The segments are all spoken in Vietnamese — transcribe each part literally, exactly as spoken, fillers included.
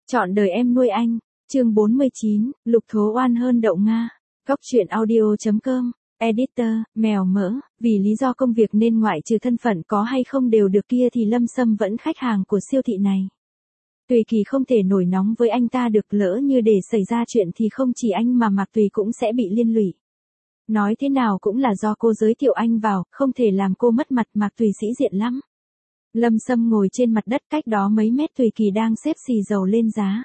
Chọn đời em nuôi anh. Chương bốn mươi chín, Lục Thố oan hơn đậu Nga. Góc truyện audio chấm com. Editor, mèo mỡ, vì lý do công việc nên ngoại trừ thân phận có hay không đều được kia thì Lâm Sâm vẫn khách hàng của siêu thị này. Tùy Kỳ không thể nổi nóng với anh ta được, lỡ như để xảy ra chuyện thì không chỉ anh mà Mạc Tùy cũng sẽ bị liên lụy. Nói thế nào cũng là do cô giới thiệu anh vào, không thể làm cô mất mặt, Mạc Tùy sĩ diện lắm. Lâm Sâm ngồi trên mặt đất cách đó mấy mét, Tùy Kỳ đang xếp xì dầu lên giá.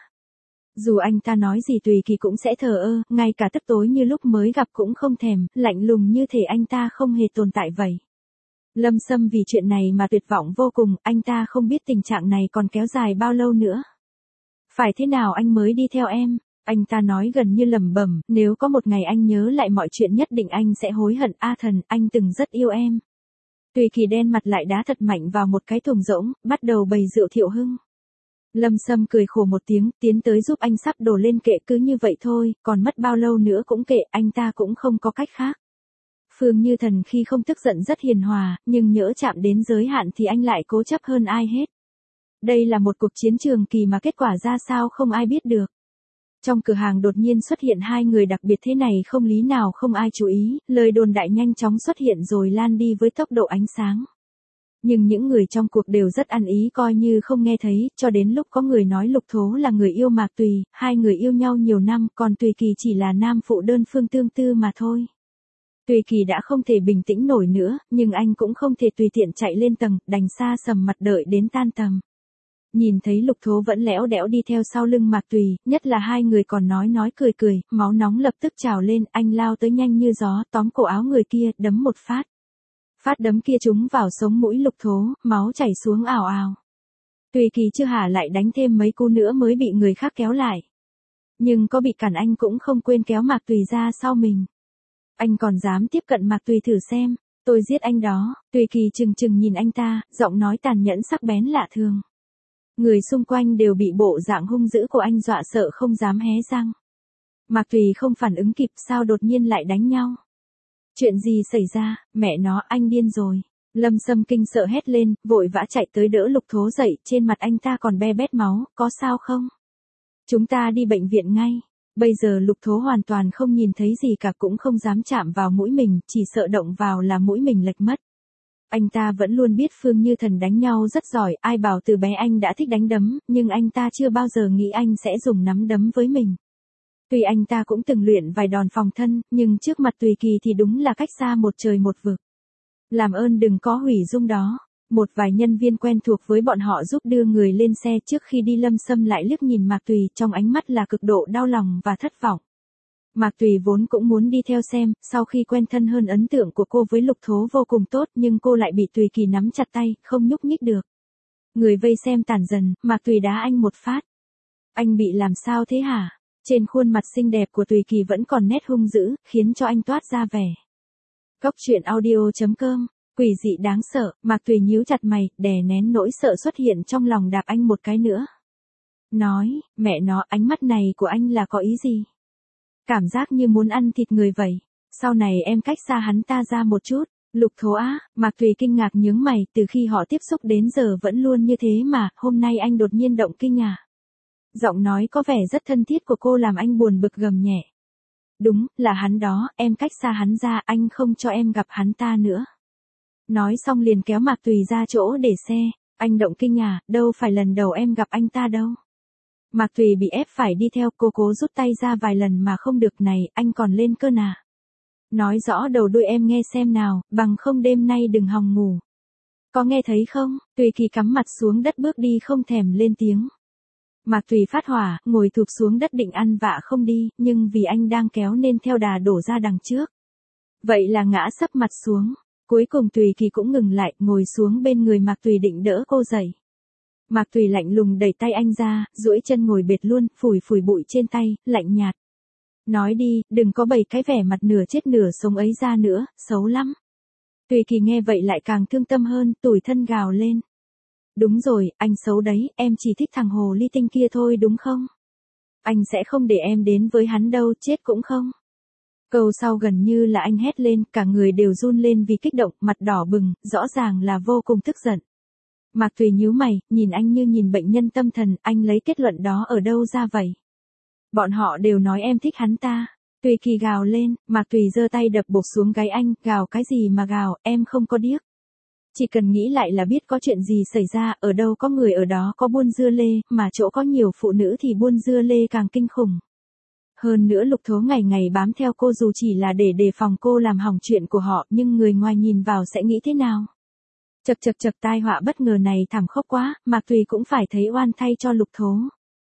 Dù anh ta nói gì Tùy Kỳ cũng sẽ thờ ơ, ngay cả tức tối như lúc mới gặp cũng không thèm, lạnh lùng như thể anh ta không hề tồn tại vậy. Lâm Sâm vì chuyện này mà tuyệt vọng vô cùng, anh ta không biết tình trạng này còn kéo dài bao lâu nữa. Phải thế nào anh mới đi theo em? Anh ta nói gần như lẩm bẩm, nếu có một ngày anh nhớ lại mọi chuyện nhất định anh sẽ hối hận. A Thần, anh từng rất yêu em. Tùy Kỳ đen mặt lại đá thật mạnh vào một cái thùng rỗng, bắt đầu bày rượu Thiệu Hưng. Lâm Sâm cười khổ một tiếng, tiến tới giúp anh sắp đổ lên kệ, cứ như vậy thôi, còn mất bao lâu nữa cũng kệ, anh ta cũng không có cách khác. Phương Như Thần khi không tức giận rất hiền hòa, nhưng nhỡ chạm đến giới hạn thì anh lại cố chấp hơn ai hết. Đây là một cuộc chiến trường kỳ mà kết quả ra sao không ai biết được. Trong cửa hàng đột nhiên xuất hiện hai người đặc biệt thế này không lý nào không ai chú ý, lời đồn đại nhanh chóng xuất hiện rồi lan đi với tốc độ ánh sáng. Nhưng những người trong cuộc đều rất ăn ý coi như không nghe thấy, cho đến lúc có người nói Lục Thố là người yêu Mạc Tùy, hai người yêu nhau nhiều năm, còn Tùy Kỳ chỉ là nam phụ đơn phương tương tư mà thôi. Tùy Kỳ đã không thể bình tĩnh nổi nữa, nhưng anh cũng không thể tùy tiện chạy lên tầng, đành xa sầm mặt đợi đến tan tầm. Nhìn thấy Lục Thố vẫn lẽo đẽo đi theo sau lưng Mạc Tùy, nhất là hai người còn nói nói cười cười, máu nóng lập tức trào lên, anh lao tới nhanh như gió, tóm cổ áo người kia, đấm một phát. Phát đấm kia trúng vào sống mũi Lục Thố, máu chảy xuống ào ào. Tùy Kỳ chưa hả lại đánh thêm mấy cú nữa mới bị người khác kéo lại. Nhưng có bị cản anh cũng không quên kéo Mạc Tùy ra sau mình. Anh còn dám tiếp cận Mạc Tùy thử xem, tôi giết anh đó. Tùy Kỳ chừng chừng nhìn anh ta, giọng nói tàn nhẫn sắc bén lạ thường. Người xung quanh đều bị bộ dạng hung dữ của anh dọa sợ không dám hé răng. Mạc Tùy không phản ứng kịp, sao đột nhiên lại đánh nhau. Chuyện gì xảy ra, mẹ nó, anh điên rồi. Lâm Sâm kinh sợ hét lên, vội vã chạy tới đỡ Lục Thố dậy, trên mặt anh ta còn be bét máu, có sao không? Chúng ta đi bệnh viện ngay. Bây giờ Lục Thố hoàn toàn không nhìn thấy gì cả, cũng không dám chạm vào mũi mình, chỉ sợ động vào là mũi mình lệch mất. Anh ta vẫn luôn biết Phương Như Thần đánh nhau rất giỏi, ai bảo từ bé anh đã thích đánh đấm, nhưng anh ta chưa bao giờ nghĩ anh sẽ dùng nắm đấm với mình. Tuy anh ta cũng từng luyện vài đòn phòng thân, nhưng trước mặt Tùy Kỳ thì đúng là cách xa một trời một vực. Làm ơn đừng có hủy dung đó. Một vài nhân viên quen thuộc với bọn họ giúp đưa người lên xe. Trước khi đi Lâm Sâm lại liếc nhìn Mạc Tùy, trong ánh mắt là cực độ đau lòng và thất vọng. Mạc Tùy vốn cũng muốn đi theo xem, sau khi quen thân hơn ấn tượng của cô với Lục Thố vô cùng tốt, nhưng cô lại bị Tùy Kỳ nắm chặt tay, không nhúc nhích được. Người vây xem tản dần, Mạc Tùy đá anh một phát. Anh bị làm sao thế hả? Trên khuôn mặt xinh đẹp của Tùy Kỳ vẫn còn nét hung dữ, khiến cho anh toát ra vẻ. Góc truyện audio chấm com. Quỷ dị đáng sợ, Mạc Tùy nhíu chặt mày, đè nén nỗi sợ xuất hiện trong lòng, đạp anh một cái nữa. Nói, mẹ nó, ánh mắt này của anh là có ý gì? Cảm giác như muốn ăn thịt người vậy. Sau này em cách xa hắn ta ra một chút. Lục Thố á, Mạc Tùy kinh ngạc nhướng mày, từ khi họ tiếp xúc đến giờ vẫn luôn như thế mà, hôm nay anh đột nhiên động kinh à? Giọng nói có vẻ rất thân thiết của cô làm anh buồn bực gầm nhẹ. Đúng, là hắn đó, em cách xa hắn ra, anh không cho em gặp hắn ta nữa. Nói xong liền kéo Mạc Tùy ra chỗ để xe. Anh động kinh à, đâu phải lần đầu em gặp anh ta đâu. Mạc Tùy bị ép phải đi theo, cô cố rút tay ra vài lần mà không được. Này, anh còn lên cơn à? Nói rõ đầu đuôi em nghe xem nào, bằng không đêm nay đừng hòng ngủ. Có nghe thấy không? Tùy Kỳ cắm mặt xuống đất bước đi không thèm lên tiếng. Mạc Tùy phát hỏa, ngồi thụp xuống đất định ăn vạ không đi, nhưng vì anh đang kéo nên theo đà đổ ra đằng trước. Vậy là ngã sấp mặt xuống. Cuối cùng Tùy Kỳ cũng ngừng lại, ngồi xuống bên người Mạc Tùy định đỡ cô dậy. Mạc Tùy lạnh lùng đẩy tay anh ra, duỗi chân ngồi bệt luôn, phủi phủi bụi trên tay, lạnh nhạt. Nói đi, đừng có bày cái vẻ mặt nửa chết nửa sống ấy ra nữa, xấu lắm. Tùy Kỳ nghe vậy lại càng thương tâm hơn, tủi thân gào lên. Đúng rồi, anh xấu đấy, em chỉ thích thằng hồ ly tinh kia thôi đúng không? Anh sẽ không để em đến với hắn đâu, chết cũng không. Câu sau gần như là anh hét lên, cả người đều run lên vì kích động, mặt đỏ bừng, rõ ràng là vô cùng tức giận. Mạc Tùy nhíu mày, nhìn anh như nhìn bệnh nhân tâm thần, anh lấy kết luận đó ở đâu ra vậy? Bọn họ đều nói em thích hắn ta. Tùy Kỳ gào lên, Mạc Tùy giơ tay đập bột xuống gáy anh, gào cái gì mà gào, em không có điếc. Chỉ cần nghĩ lại là biết có chuyện gì xảy ra, ở đâu có người ở đó có buôn dưa lê, mà chỗ có nhiều phụ nữ thì buôn dưa lê càng kinh khủng. Hơn nữa Lục Thố ngày ngày bám theo cô dù chỉ là để đề phòng cô làm hỏng chuyện của họ, nhưng người ngoài nhìn vào sẽ nghĩ thế nào? Chật chật chật, tai họa bất ngờ này thảm khốc quá, Mạc Tùy cũng phải thấy oan thay cho Lục Thố.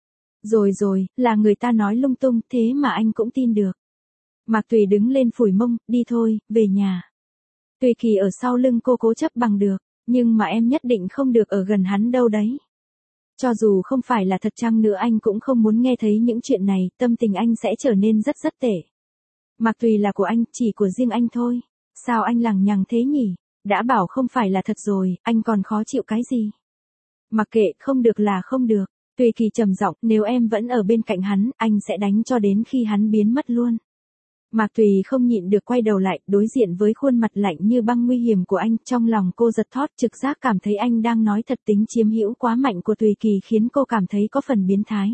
Rồi rồi, là người ta nói lung tung, thế mà anh cũng tin được. Mạc Tùy đứng lên phủi mông, đi thôi, về nhà. Tùy Kỳ ở sau lưng cô cố chấp bằng được, nhưng mà em nhất định không được ở gần hắn đâu đấy. Cho dù không phải là thật chăng nữa anh cũng không muốn nghe thấy những chuyện này, tâm tình anh sẽ trở nên rất rất tệ. Mạc Tùy là của anh, chỉ của riêng anh thôi. Sao anh lằng nhằng thế nhỉ? Đã bảo không phải là thật rồi, anh còn khó chịu cái gì? Mặc kệ, không được là không được. Tùy Kỳ trầm giọng, nếu em vẫn ở bên cạnh hắn, anh sẽ đánh cho đến khi hắn biến mất luôn. Mạc Tùy không nhịn được quay đầu lại, đối diện với khuôn mặt lạnh như băng nguy hiểm của anh, trong lòng cô giật thót, trực giác cảm thấy anh đang nói thật, tính chiếm hữu quá mạnh của Tùy Kỳ khiến cô cảm thấy có phần biến thái.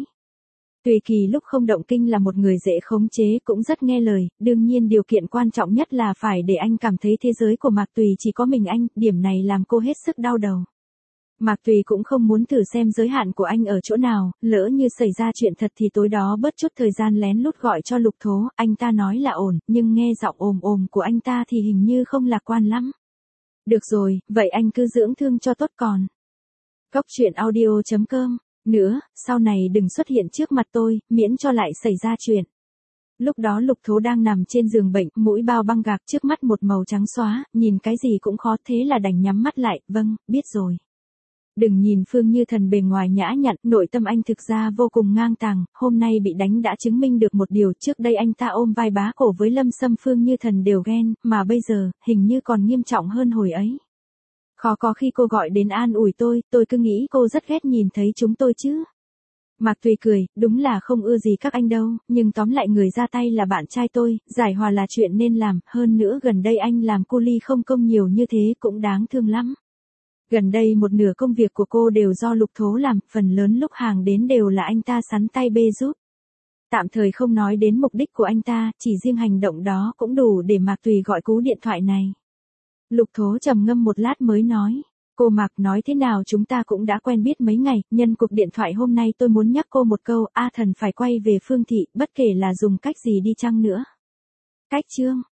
Tùy Kỳ lúc không động kinh là một người dễ khống chế, cũng rất nghe lời, đương nhiên điều kiện quan trọng nhất là phải để anh cảm thấy thế giới của Mạc Tùy chỉ có mình anh, điểm này làm cô hết sức đau đầu. Mạc Tùy cũng không muốn thử xem giới hạn của anh ở chỗ nào, lỡ như xảy ra chuyện thật thì tối đó bớt chút thời gian lén lút gọi cho Lục Thố, anh ta nói là ổn, nhưng nghe giọng ồm ồm của anh ta thì hình như không lạc quan lắm. Được rồi, vậy anh cứ dưỡng thương cho tốt còn. Cốc truyện audio chấm com. Nữa, sau này đừng xuất hiện trước mặt tôi, miễn cho lại xảy ra chuyện. Lúc đó Lục Thố đang nằm trên giường bệnh, mũi bao băng gạc, trước mắt một màu trắng xóa, nhìn cái gì cũng khó, thế là đành nhắm mắt lại, vâng, biết rồi. Đừng nhìn Phương Như Thần bề ngoài nhã nhặn, nội tâm anh thực ra vô cùng ngang tàng, hôm nay bị đánh đã chứng minh được một điều, trước đây anh ta ôm vai bá cổ với Lâm Sâm Phương Như Thần đều ghen, mà bây giờ, hình như còn nghiêm trọng hơn hồi ấy. Khó có khi cô gọi đến an ủi tôi, tôi cứ nghĩ cô rất ghét nhìn thấy chúng tôi chứ. Mạc Tùy cười, đúng là không ưa gì các anh đâu, nhưng tóm lại người ra tay là bạn trai tôi, giải hòa là chuyện nên làm, hơn nữa gần đây anh làm cu ly không công nhiều như thế cũng đáng thương lắm. Gần đây một nửa công việc của cô đều do Lục Thố làm, phần lớn lúc hàng đến đều là anh ta sắn tay bê giúp. Tạm thời không nói đến mục đích của anh ta, chỉ riêng hành động đó cũng đủ để Mạc Tùy gọi cú điện thoại này. Lục Thố trầm ngâm một lát mới nói, cô Mạc, nói thế nào chúng ta cũng đã quen biết mấy ngày, nhân cuộc điện thoại hôm nay tôi muốn nhắc cô một câu, A Thần phải quay về Phương Thị, bất kể là dùng cách gì đi chăng nữa. Cách chương